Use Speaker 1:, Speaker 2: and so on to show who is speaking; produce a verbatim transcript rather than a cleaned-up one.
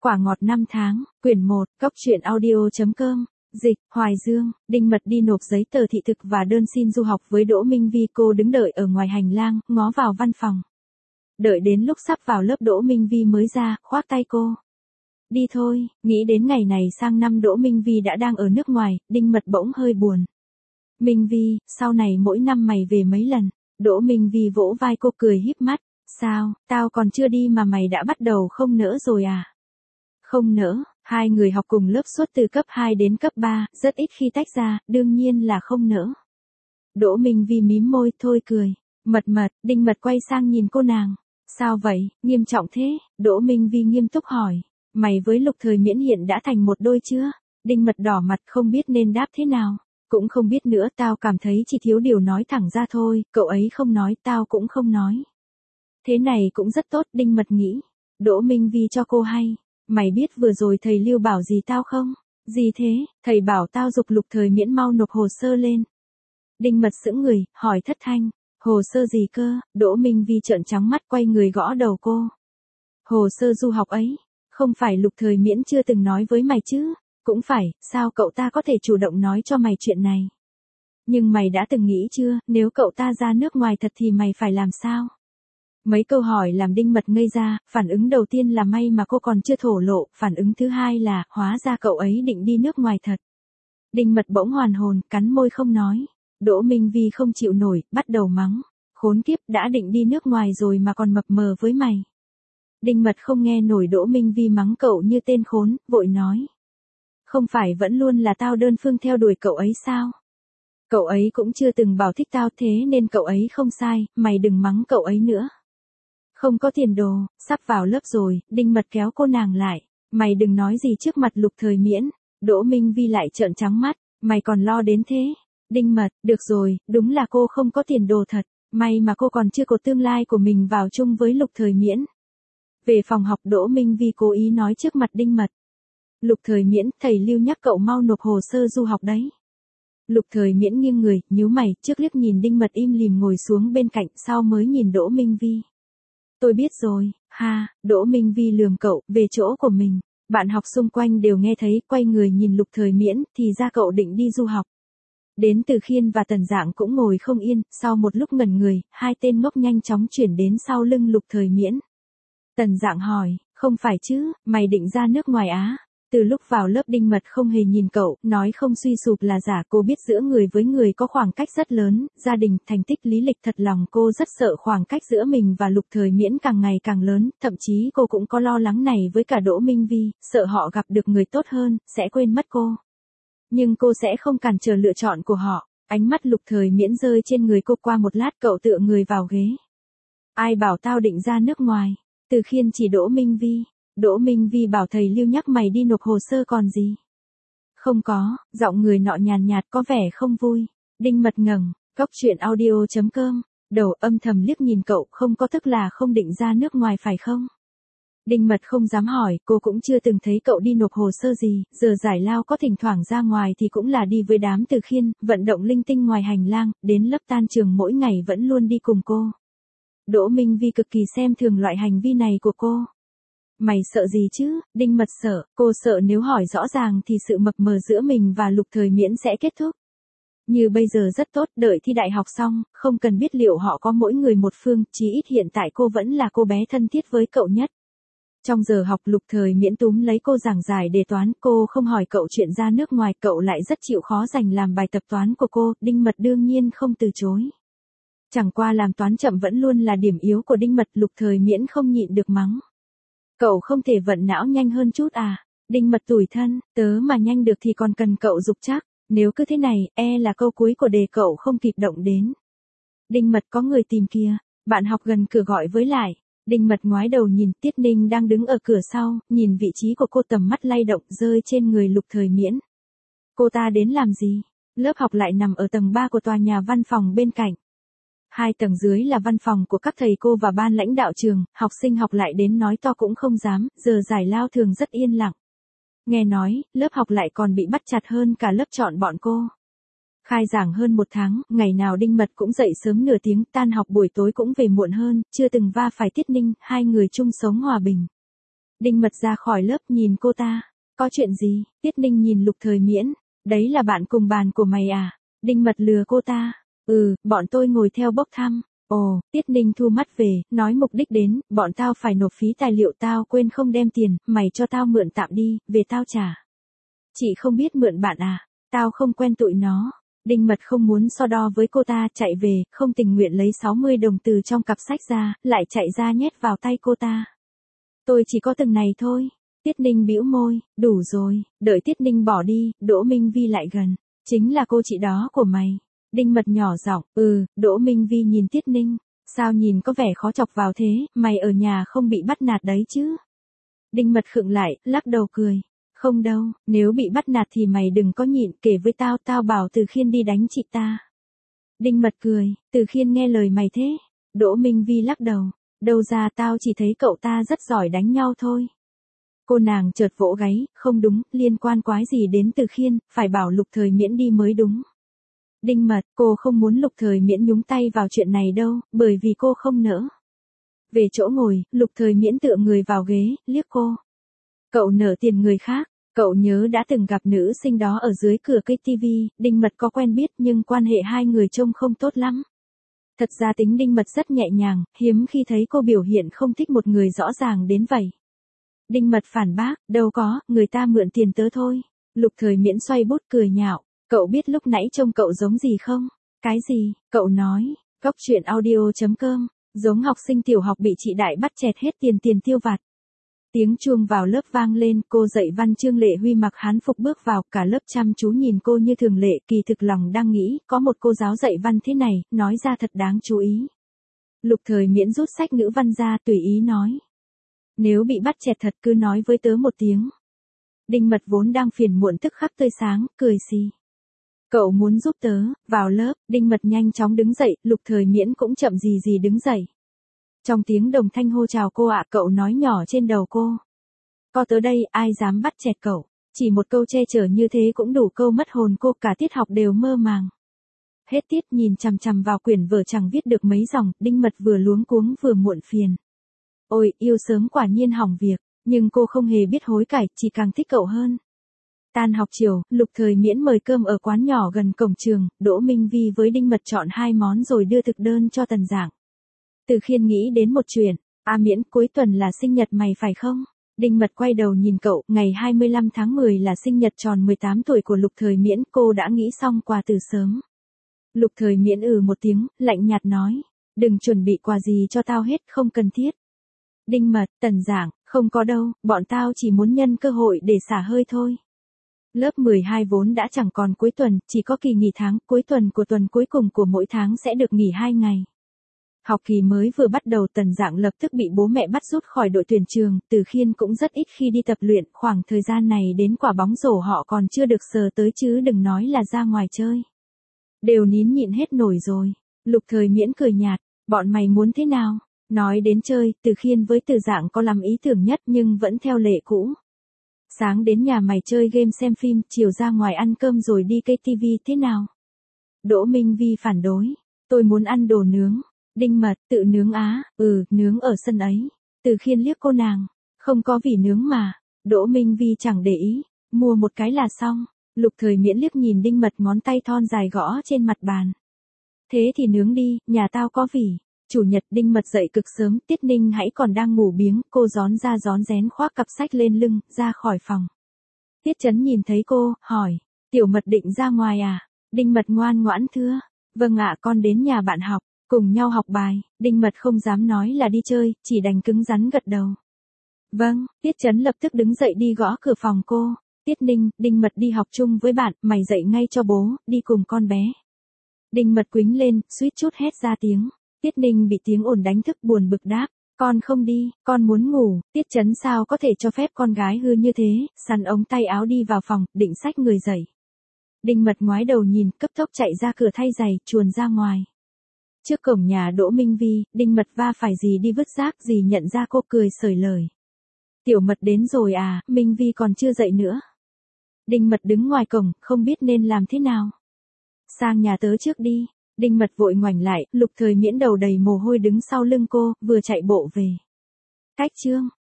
Speaker 1: Quả ngọt năm tháng, quyển một, cốc truyện audio.com, dịch, Hoài Dương, Đinh Mật đi nộp giấy tờ thị thực và đơn xin du học với Đỗ Minh Vi. Cô đứng đợi ở ngoài hành lang, ngó vào văn phòng. Đợi đến lúc sắp vào lớp Đỗ Minh Vi mới ra, khoác tay cô. Đi thôi, nghĩ đến ngày này sang năm Đỗ Minh Vi đã đang ở nước ngoài, Đinh Mật bỗng hơi buồn. Minh Vi, sau này mỗi năm mày về mấy lần? Đỗ Minh Vi vỗ vai cô cười híp mắt. Sao, tao còn chưa đi mà mày đã bắt đầu không nỡ rồi à? Không nỡ, hai người học cùng lớp suốt từ cấp hai đến cấp ba, rất ít khi tách ra, đương nhiên là không nỡ. Đỗ Minh Vi mím môi thôi cười. Mật Mật, Đinh Mật quay sang nhìn cô nàng. Sao vậy, nghiêm trọng thế? Đỗ Minh Vi nghiêm túc hỏi. Mày với Lục Thời Miễn hiện đã thành một đôi chưa? Đinh Mật đỏ mặt không biết nên đáp thế nào. Cũng không biết nữa, tao cảm thấy chỉ thiếu điều nói thẳng ra thôi, cậu ấy không nói, tao cũng không nói. Thế này cũng rất tốt, Đinh Mật nghĩ. Đỗ Minh Vi cho cô hay. Mày biết vừa rồi thầy Lưu bảo gì tao không? Gì thế? Thầy bảo tao giục Lục Thời Miễn mau nộp hồ sơ lên. Đinh Mật sững người, hỏi thất thanh. Hồ sơ gì cơ? Đỗ Minh Vi trợn trắng mắt quay người gõ đầu cô. Hồ sơ du học ấy. Không phải Lục Thời Miễn chưa từng nói với mày chứ? Cũng phải, sao cậu ta có thể chủ động nói cho mày chuyện này? Nhưng mày đã từng nghĩ chưa, nếu cậu ta ra nước ngoài thật thì mày phải làm sao? Mấy câu hỏi làm Đinh Mật ngây ra, phản ứng đầu tiên là may mà cô còn chưa thổ lộ, phản ứng thứ hai là, hóa ra cậu ấy định đi nước ngoài thật. Đinh Mật bỗng hoàn hồn, cắn môi không nói. Đỗ Minh Vi không chịu nổi, bắt đầu mắng. Khốn kiếp, đã định đi nước ngoài rồi mà còn mập mờ với mày. Đinh Mật không nghe nổi Đỗ Minh Vi mắng cậu như tên khốn, vội nói. Không phải vẫn luôn là tao đơn phương theo đuổi cậu ấy sao? Cậu ấy cũng chưa từng bảo thích tao, thế nên cậu ấy không sai, mày đừng mắng cậu ấy nữa. Không có tiền đồ, sắp vào lớp rồi, Đinh Mật kéo cô nàng lại. Mày đừng nói gì trước mặt Lục Thời Miễn. Đỗ Minh Vi lại trợn trắng mắt, mày còn lo đến thế. Đinh Mật, được rồi, đúng là cô không có tiền đồ thật, may mà cô còn chưa có tương lai của mình vào chung với Lục Thời Miễn. Về phòng học, Đỗ Minh Vi cố ý nói trước mặt Đinh Mật. Lục Thời Miễn, thầy Lưu nhắc cậu mau nộp hồ sơ du học đấy. Lục Thời Miễn nghiêng người, nhíu mày, trước liếc nhìn Đinh Mật im lìm ngồi xuống bên cạnh, sau mới nhìn Đỗ Minh Vi. Tôi biết rồi, ha, Đỗ Minh Vi lườm cậu, về chỗ của mình. Bạn học xung quanh đều nghe thấy, quay người nhìn Lục Thời Miễn, thì ra cậu định đi du học. Đến Từ Khiên và Tần Dạng cũng ngồi không yên, sau một lúc ngẩn người, hai tên ngốc nhanh chóng chuyển đến sau lưng Lục Thời Miễn. Tần Dạng hỏi, không phải chứ, mày định ra nước ngoài á? Từ lúc vào lớp Đinh Mật không hề nhìn cậu, nói không suy sụp là giả. Cô biết giữa người với người có khoảng cách rất lớn, gia đình, thành tích, lý lịch, thật lòng cô rất sợ khoảng cách giữa mình và Lục Thời Miễn càng ngày càng lớn, thậm chí cô cũng có lo lắng này với cả Đỗ Minh Vi, sợ họ gặp được người tốt hơn, sẽ quên mất cô. Nhưng cô sẽ không cản trở lựa chọn của họ. Ánh mắt Lục Thời Miễn rơi trên người cô, qua một lát cậu tựa người vào ghế. Ai bảo tao định ra nước ngoài? Từ Khiên chỉ Đỗ Minh Vi. Đỗ Minh Vi bảo thầy Lưu nhắc mày đi nộp hồ sơ còn gì. Không có, giọng người nọ nhàn nhạt có vẻ không vui. Đinh Mật ngẩng, cốc truyện audio.com, đầu âm thầm liếc nhìn cậu, không có tức là không định ra nước ngoài phải không? Đinh Mật không dám hỏi, cô cũng chưa từng thấy cậu đi nộp hồ sơ gì, giờ giải lao có thỉnh thoảng ra ngoài thì cũng là đi với đám Từ Khiên, vận động linh tinh ngoài hành lang, đến lớp tan trường mỗi ngày vẫn luôn đi cùng cô. Đỗ Minh Vi cực kỳ xem thường loại hành vi này của cô. Mày sợ gì chứ? Đinh Mật sợ, cô sợ nếu hỏi rõ ràng thì sự mập mờ giữa mình và Lục Thời Miễn sẽ kết thúc. Như bây giờ rất tốt, đợi thi đại học xong, không cần biết liệu họ có mỗi người một phương, chí ít hiện tại cô vẫn là cô bé thân thiết với cậu nhất. Trong giờ học Lục Thời Miễn túm lấy cô giảng giải đề toán, cô không hỏi cậu chuyện ra nước ngoài, cậu lại rất chịu khó dành làm bài tập toán của cô, Đinh Mật đương nhiên không từ chối. Chẳng qua làm toán chậm vẫn luôn là điểm yếu của Đinh Mật, Lục Thời Miễn không nhịn được mắng. Cậu không thể vận não nhanh hơn chút à? Đinh Mật tủi thân, tớ mà nhanh được thì còn cần cậu giục chắc, nếu cứ thế này, e là câu cuối của đề cậu không kịp động đến. Đinh Mật có người tìm kìa, bạn học gần cửa gọi với lại. Đinh Mật ngoái đầu nhìn, Tiết Ninh đang đứng ở cửa sau, nhìn vị trí của cô, tầm mắt lay động rơi trên người Lục Thời Miễn. Cô ta đến làm gì? Lớp học lại nằm ở tầng ba của tòa nhà văn phòng bên cạnh. Hai tầng dưới là văn phòng của các thầy cô và ban lãnh đạo trường, học sinh học lại đến nói to cũng không dám, giờ giải lao thường rất yên lặng. Nghe nói, lớp học lại còn bị bắt chặt hơn cả lớp chọn bọn cô. Khai giảng hơn một tháng, ngày nào Đinh Mật cũng dậy sớm nửa tiếng, tan học buổi tối cũng về muộn hơn, chưa từng va phải Tiết Ninh, hai người chung sống hòa bình. Đinh Mật ra khỏi lớp nhìn cô ta. Có chuyện gì? Tiết Ninh nhìn Lục Thời Miễn. Đấy là bạn cùng bàn của mày à? Đinh Mật lừa cô ta. Ừ, bọn tôi ngồi theo bốc thăm. Ồ, Tiết Ninh thu mắt về, nói mục đích đến, bọn tao phải nộp phí tài liệu, tao quên không đem tiền, mày cho tao mượn tạm đi, về tao trả. Chị không biết mượn bạn à? Tao không quen tụi nó. Đinh Mật không muốn so đo với cô ta, chạy về, không tình nguyện lấy sáu mươi đồng từ trong cặp sách ra, lại chạy ra nhét vào tay cô ta. Tôi chỉ có từng này thôi. Tiết Ninh bĩu môi, đủ rồi, đợi Tiết Ninh bỏ đi, Đỗ Minh Vi lại gần. Chính là cô chị đó của mày. Đinh Mật nhỏ giọng, ừ, Đỗ Minh Vi nhìn Tiết Ninh. Sao nhìn có vẻ khó chọc vào thế, mày ở nhà không bị bắt nạt đấy chứ? Đinh Mật khựng lại, lắc đầu cười. Không đâu, nếu bị bắt nạt thì mày đừng có nhịn, kể với tao, tao bảo Từ Khiên đi đánh chị ta. Đinh Mật cười, Từ Khiên nghe lời mày thế? Đỗ Minh Vi lắc đầu, đâu ra, tao chỉ thấy cậu ta rất giỏi đánh nhau thôi. Cô nàng chợt vỗ gáy, không đúng, liên quan quái gì đến Từ Khiên, phải bảo Lục Thời Miễn đi mới đúng. Đinh Mật, cô không muốn Lục Thời Miễn nhúng tay vào chuyện này đâu, bởi vì cô không nỡ. Về chỗ ngồi, Lục Thời Miễn tựa người vào ghế, liếc cô. Cậu nợ tiền người khác, cậu nhớ đã từng gặp nữ sinh đó ở dưới cửa cây tivi, Đinh Mật có quen biết nhưng quan hệ hai người trông không tốt lắm. Thật ra tính Đinh Mật rất nhẹ nhàng, hiếm khi thấy cô biểu hiện không thích một người rõ ràng đến vậy. Đinh Mật phản bác, đâu có, người ta mượn tiền tớ thôi. Lục Thời Miễn xoay bút cười nhạo, cậu biết lúc nãy trông cậu giống gì không? Cái gì? Cậu nói, Cóc truyện audio chấm com, giống học sinh tiểu học bị chị Đại bắt chẹt hết tiền tiền tiêu vặt. Tiếng chuông vào lớp vang lên, cô dạy văn Trương Lệ Huy mặc hán phục bước vào, cả lớp chăm chú nhìn cô như thường lệ, kỳ thực lòng đang nghĩ, có một cô giáo dạy văn thế này, nói ra thật đáng chú ý. Lục Thời Miễn rút sách ngữ văn ra, tùy ý nói. Nếu bị bắt chẹt thật cứ nói với tớ một tiếng. Đinh Mật vốn đang phiền muộn tức khắc tươi sáng, cười xì. Cậu muốn giúp tớ, vào lớp, Đinh Mật nhanh chóng đứng dậy, Lục Thời Miễn cũng chậm gì gì đứng dậy. Trong tiếng đồng thanh hô chào cô ạ, cậu nói nhỏ trên đầu cô. Có tớ đây, ai dám bắt chẹt cậu. Chỉ một câu che chở như thế cũng đủ câu mất hồn cô, cả tiết học đều mơ màng. Hết tiết nhìn chằm chằm vào quyển vở chẳng viết được mấy dòng, Đinh Mật vừa luống cuống vừa muộn phiền. Ôi, yêu sớm quả nhiên hỏng việc, nhưng cô không hề biết hối cải, chỉ càng thích cậu hơn. Tan học chiều, Lục Thời Miễn mời cơm ở quán nhỏ gần cổng trường, Đỗ Minh Vi với Đinh Mật chọn hai món rồi đưa thực đơn cho Tần Giảng. Từ Khiên nghĩ đến một chuyện, a Miễn, cuối tuần là sinh nhật mày phải không? Đinh Mật quay đầu nhìn cậu, ngày hai mươi lăm tháng mười là sinh nhật tròn mười tám tuổi của Lục Thời Miễn, cô đã nghĩ xong quà từ sớm. Lục Thời Miễn ừ một tiếng, lạnh nhạt nói, đừng chuẩn bị quà gì cho tao hết, không cần thiết. Đinh Mật, Tần Giảng, không có đâu, bọn tao chỉ muốn nhân cơ hội để xả hơi thôi. Lớp mười hai vốn đã chẳng còn cuối tuần, chỉ có kỳ nghỉ tháng, cuối tuần của tuần cuối cùng của mỗi tháng sẽ được nghỉ hai ngày. Học kỳ mới vừa bắt đầu, Tần Giảng lập tức bị bố mẹ bắt rút khỏi đội tuyển trường, Từ Khiên cũng rất ít khi đi tập luyện, khoảng thời gian này đến quả bóng rổ họ còn chưa được sờ tới chứ đừng nói là ra ngoài chơi. Đều nín nhịn hết nổi rồi. Lục Thời Miễn cười nhạt, bọn mày muốn thế nào? Nói đến chơi, Từ Khiên với Từ Giảng có làm ý tưởng nhất nhưng vẫn theo lệ cũ. Sáng đến nhà mày chơi game xem phim, chiều ra ngoài ăn cơm rồi đi cây tivi thế nào? Đỗ Minh Vi phản đối, tôi muốn ăn đồ nướng. Đinh Mật, tự nướng á, ừ, nướng ở sân ấy. Từ Khiên liếc cô nàng, không có vỉ nướng mà. Đỗ Minh Vi chẳng để ý, mua một cái là xong. Lục Thời Miễn liếc nhìn Đinh Mật, ngón tay thon dài gõ trên mặt bàn. Thế thì nướng đi, nhà tao có vỉ. Chủ nhật, Đinh Mật dậy cực sớm, Tiết Ninh hãy còn đang ngủ biếng, cô rón ra rón rén khoác cặp sách lên lưng, ra khỏi phòng. Tiết Chấn nhìn thấy cô, hỏi, Tiểu Mật định ra ngoài à? Đinh Mật ngoan ngoãn thưa, vâng ạ, con đến nhà bạn học, cùng nhau học bài. Đinh Mật không dám nói là đi chơi, chỉ đành cứng rắn gật đầu. Vâng, Tiết Chấn lập tức đứng dậy đi gõ cửa phòng cô. Tiết Ninh, Đinh Mật đi học chung với bạn, mày dậy ngay cho bố, đi cùng con bé. Đinh Mật quýnh lên, suýt chút hét ra tiếng. Tiết Ninh bị tiếng ồn đánh thức, buồn bực đáp, con không đi, con muốn ngủ. Tiết Chấn sao có thể cho phép con gái hư như thế, sắn ống tay áo đi vào phòng, định xách người dậy. Đinh Mật ngoái đầu nhìn, cấp tốc chạy ra cửa thay giày, chuồn ra ngoài. Trước cổng nhà Đỗ Minh Vi, Đinh Mật va phải dì đi vứt rác, dì nhận ra cô cười sởi lời. Tiểu Mật đến rồi à, Minh Vi còn chưa dậy nữa. Đinh Mật đứng ngoài cổng, không biết nên làm thế nào. Sang nhà tớ trước đi. Đinh Mật vội ngoảnh lại, Lục Thời Miễn đầu đầy mồ hôi đứng sau lưng cô, vừa chạy bộ về. Cách chương.